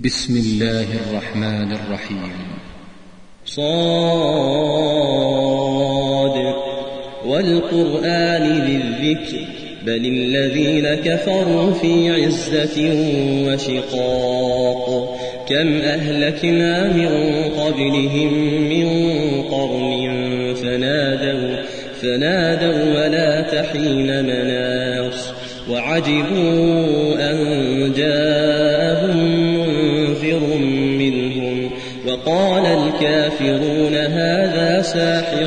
بسم الله الرحمن الرحيم. صاد والقرآن ذي الذكر بل الذين كفروا في عزة وشقاق كم أهلكنا من قبلهم من قرن فنادوا ولا تحين مناص وعجبوا أن جاءهم منذر منهم وقال الكافرون هذا ساحر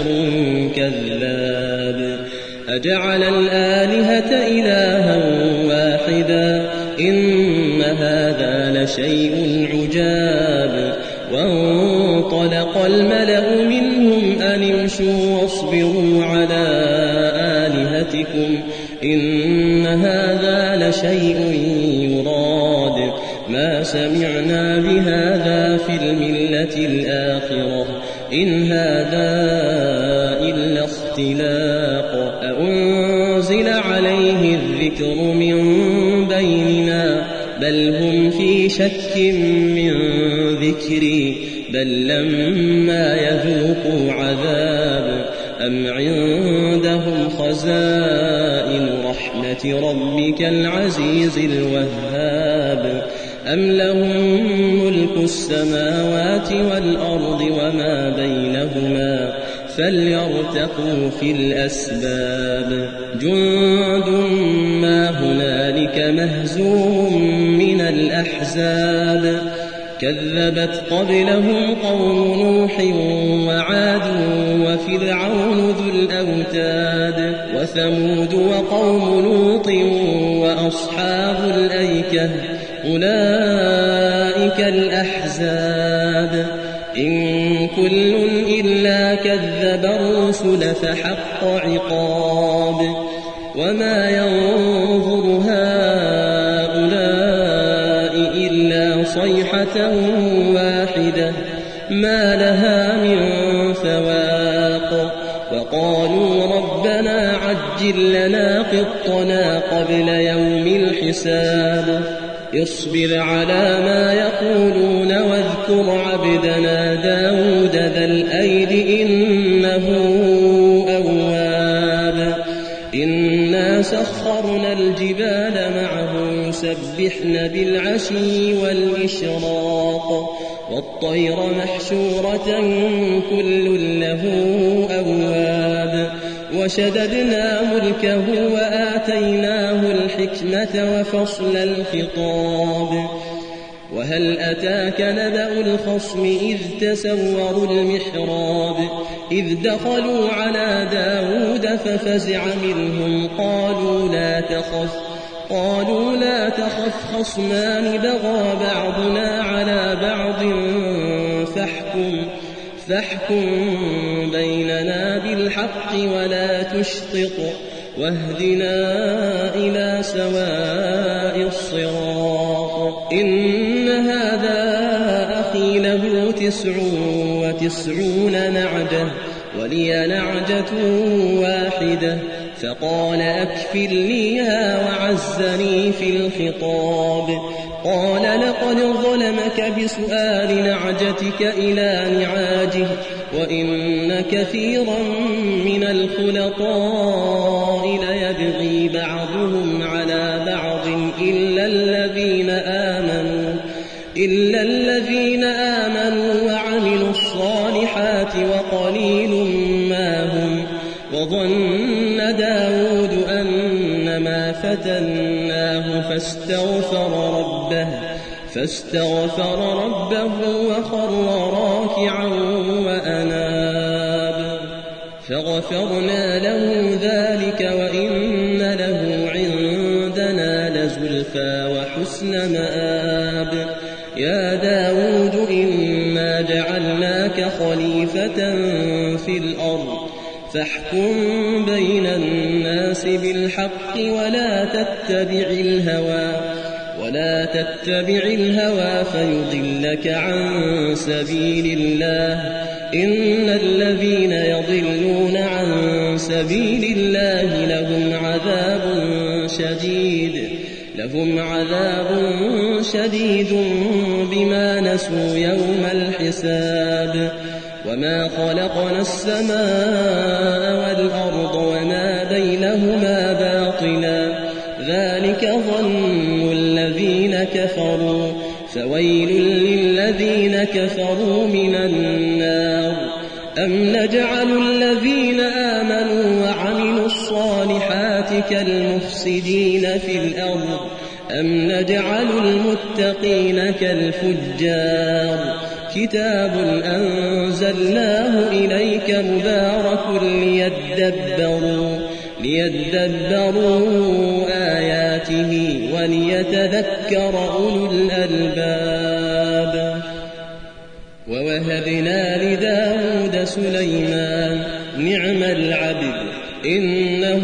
كذاب أجعل الآلهة إلها واحدا إن هذا لشيء عجاب وانطلق الملأ منهم أن امشوا واصبروا على آلهتكم إن هذا لشيء يراد ما سمعنا بهذا في الملة الآخرة إن هذا إلا اختلاق أأنزل عليه الذكر من بيننا بل هم في شك من ذكري بل لما يذوقوا عذاب أم عندهم خزائن رحمة ربك العزيز الوهاب أم لهم ملك السماوات والأرض وما بينهما فليرتقوا في الأسباب جند ما هنالك مهزوم من الأحزاب كذبت قبلهم قوم نوح وعاد وفرعون ذو الأوتاد وثمود وقوم لوط وأصحاب الأيكة أولئك الأحزاب إن كل إلا كذب الرسل فحق عقاب وما ينظر هؤلاء إلا صيحة واحدة ما لها من فواق وقالوا ربنا عجل لنا قطنا قبل يوم الحساب اصبر على ما يقولون واذكر عبدنا داود ذا الأيد إنه أواب إنا سخرنا الجبال معه يسبحن بالعشي والإشراق والطير محشورة كل له أواب وشددنا ملكه وآتيناه الحكمة وفصل الخطاب وهل أتاك نبأ الخصم إذ تسوروا المحراب إذ دخلوا على داود ففزع منهم قالوا لا تخف خصمان بغى بعضنا على بعض فاحكم بيننا بالحق ولا تشطط واهدنا إلى سواء الصراط إن هذا أخي له 99 نعجة ولي نعجة واحدة فقال أكفلنيها وعزني في الخطاب قال لقد ظلمك بسؤال نعجتك إلى نعاجه وإن كثيرا من الخلطاء ليبغي بعضهم على بعض إلا الذين آمنوا وعملوا الصالحات وقليل ما هم وظن داود أنما فتناه فاستغفر ربه وخر راكعا وأناب فغفرنا له ذلك وإن له عندنا لزلفى وحسن مآب يا داود إنا جعلناك خليفة في الأرض فاحكم بين الناس بالحق ولا تتبع الهوى فيضلك عن سبيل الله إن الذين يضلون عن سبيل الله لهم عذاب شديد لهم عذاب شديد بما نسوا يوم الحساب وما خلقنا السماء والأرض وما بينهما باطلا ذلك ظن الذين كفروا فويل للذين كفروا من النار أم نجعل الذين آمنوا وعملوا الصالحات كالمفسدين في الأرض أم نجعل المتقين كالفجار كتاب أنزلناه إليك مبارك ليدبروا آياته وليتذكر أولو الألباب ووهبنا لداود سليمان نعم العبد إنه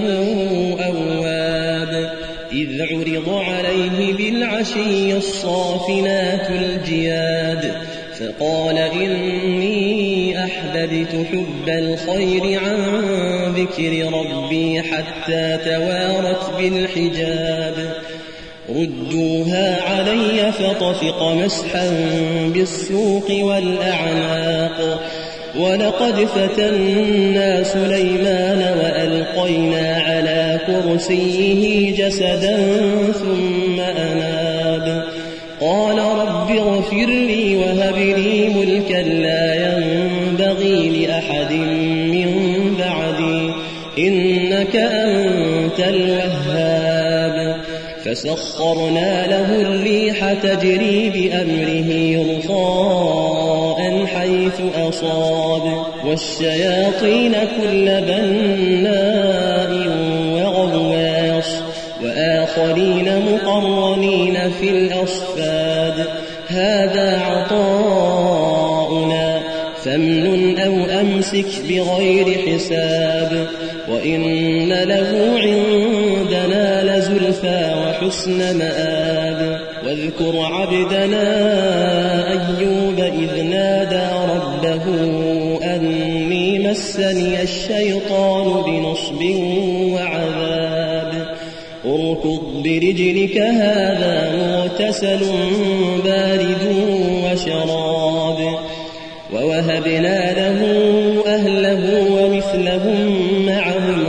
أواب إذ عرض عليه بالعشي الصافنات الجياد فقال إني أحببت حب الخير عن ذكر ربي حتى توارت بالحجاب ردوها علي فطفق مسحا بالسوق والأعناق ولقد فتنا سليمان وألقينا على كرسيه جسدا ثم أناب قال رب اغفر لي وهب لي ملكا لا ينبغي لأحد من بعدي إنك أنت الوهاب فسخرنا له الريح تجري بأمره رخاء حيث أصاب والشياطين كل بناء وغواص وآخرين مقرنين في الأصفاد هذا عطاؤنا فامنن أو أمسك بغير حساب وإن له عندنا لزلفى وحسن مآب واذكر عبدنا أيوب إذ نادى ربه أني مسني الشيطان بنصب وعذاب اركض برجلك هذا مغتسل بارد وشراب ووهبنا له أهله ومثلهم معهم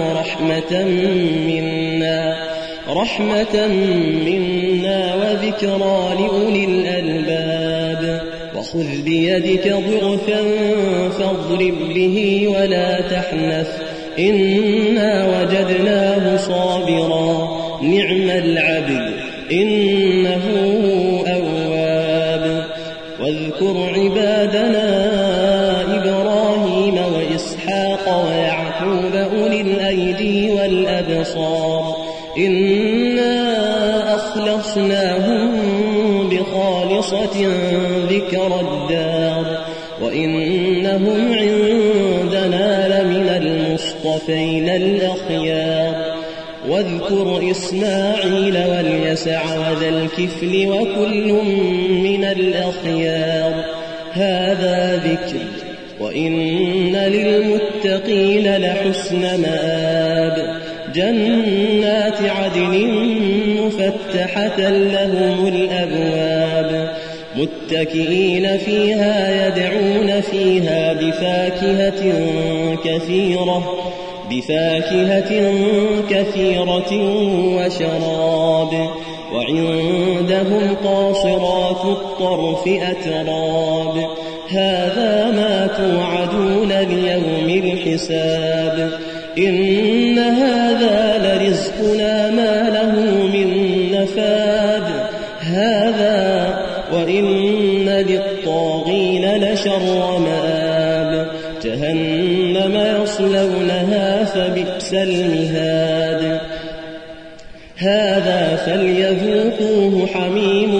رحمة منا وذكرى لأولي الألباب وخذ بيدك ضغثا فاضرب به ولا تحنث إنا وجدناه صابرا نعم العبد إنه أواب واذكر عبادنا إبراهيم وإسحاق ويعقوب أولي الأيدي والأبصار إنا أخلصناهم بخالصة ذكر الدار وإنهم عندنا لمن المصطفين الأخيار واذكر إسماعيل واليسع وذا الكفل وكل من الأخيار هذا ذكر وإن للمتقين لحسن مآب جنات عدن مفتحة لهم الأبواب متكئين فيها يدعون فيها بفاكهة كثيرة وشراب وعندهم قاصرات الطرف أتراب هذا ما توعدون ليوم الحساب إن هذا لرزقنا ما له من نفاد هذا وإن للطاغين لشر مآب جهنم يصلونها فبئس المهاد هذا فليذوقوه حميم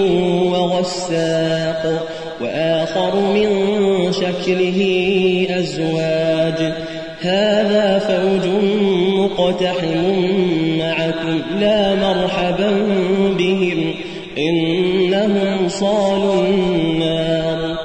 وغساق وآخر من شكله أزواج هذا فوج مقتحم معكم لا مرحبا بهم إنهم صالوا النار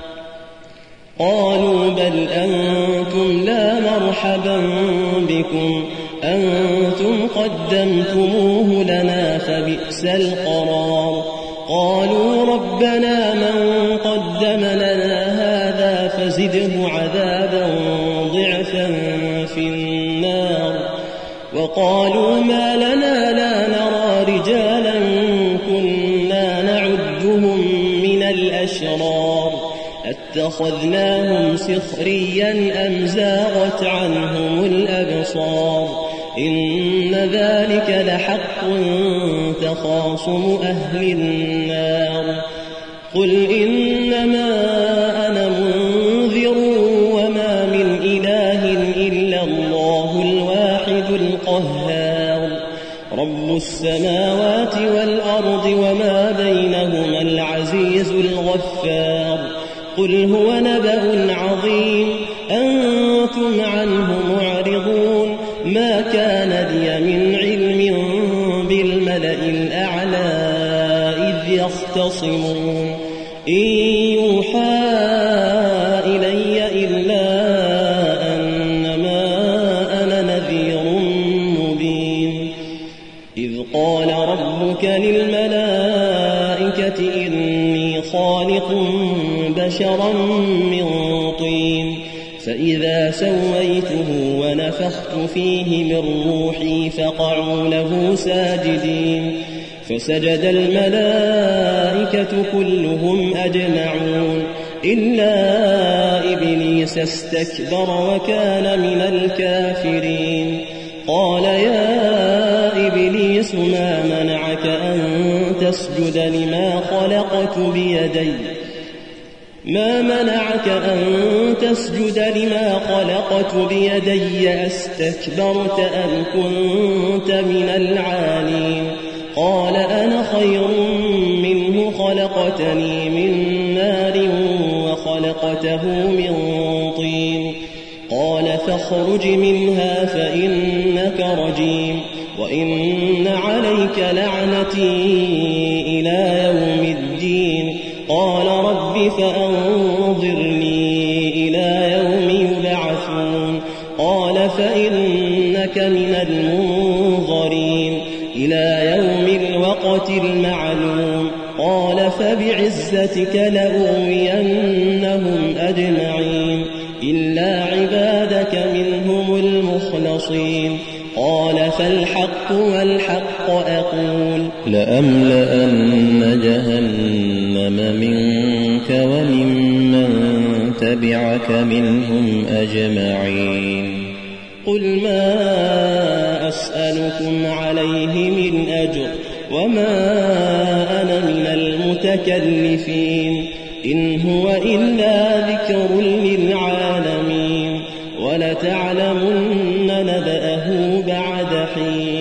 قالوا بل أنتم لا مرحبا بكم أنتم قدمتموه لنا فبئس القرار قالوا ربنا من قدم لنا هذا فزده عذابا ضعفا في النار وقالوا ما لنا لا نرى رجالا كنا نعدهم من الأشرار اتخذناهم سخريا أم زاغت عنهم الأبصار إن ذلك لحق تخاصم أهل النار قل إنما أنا منذر وما من إله إلا الله الواحد القهار رب السماوات والأرض وما بينهما العزيز الغفار قل هو نبأ عظيم أنتم عنه معرضون ما كان لي من علم بالملأ الأعلى إذ يختصمون إن يوحى إلي إلا أنما أنا نذير مبين إذ قال ربك للملائكة إني خالق بشرا من طين فإذا سويته ونفخت فيه من روحي فقعوا له ساجدين فسجد الملائكة كلهم أجمعون إلا إبليس استكبر وكان من الكافرين قال يا إبليس ما منعك أن تسجد لما خلقت بيدي أستكبرت أم كنت من العالين قال أنا خير منه خلقتني من نار وخلقته من طين قال فاخرج منها فإنك رجيم وإن عليك لعنتي إلى يوم الدين قال رب فأنظرني إلى يوم يبعثون قال فإنك من المنظرين إلى يوم الوقت المعلوم قال فبعزتك لأغوينهم أجمعين إلا عبادك منهم المخلصين قال فالحق والحق أقول لأملأن جهنم منك وممن تبعك منهم أجمعين قل ما أسألكم عليه من أجر وما أنا من المتكلفين إن هو إلا ذكر للعالمين ولتعلمن نبأه بعد حين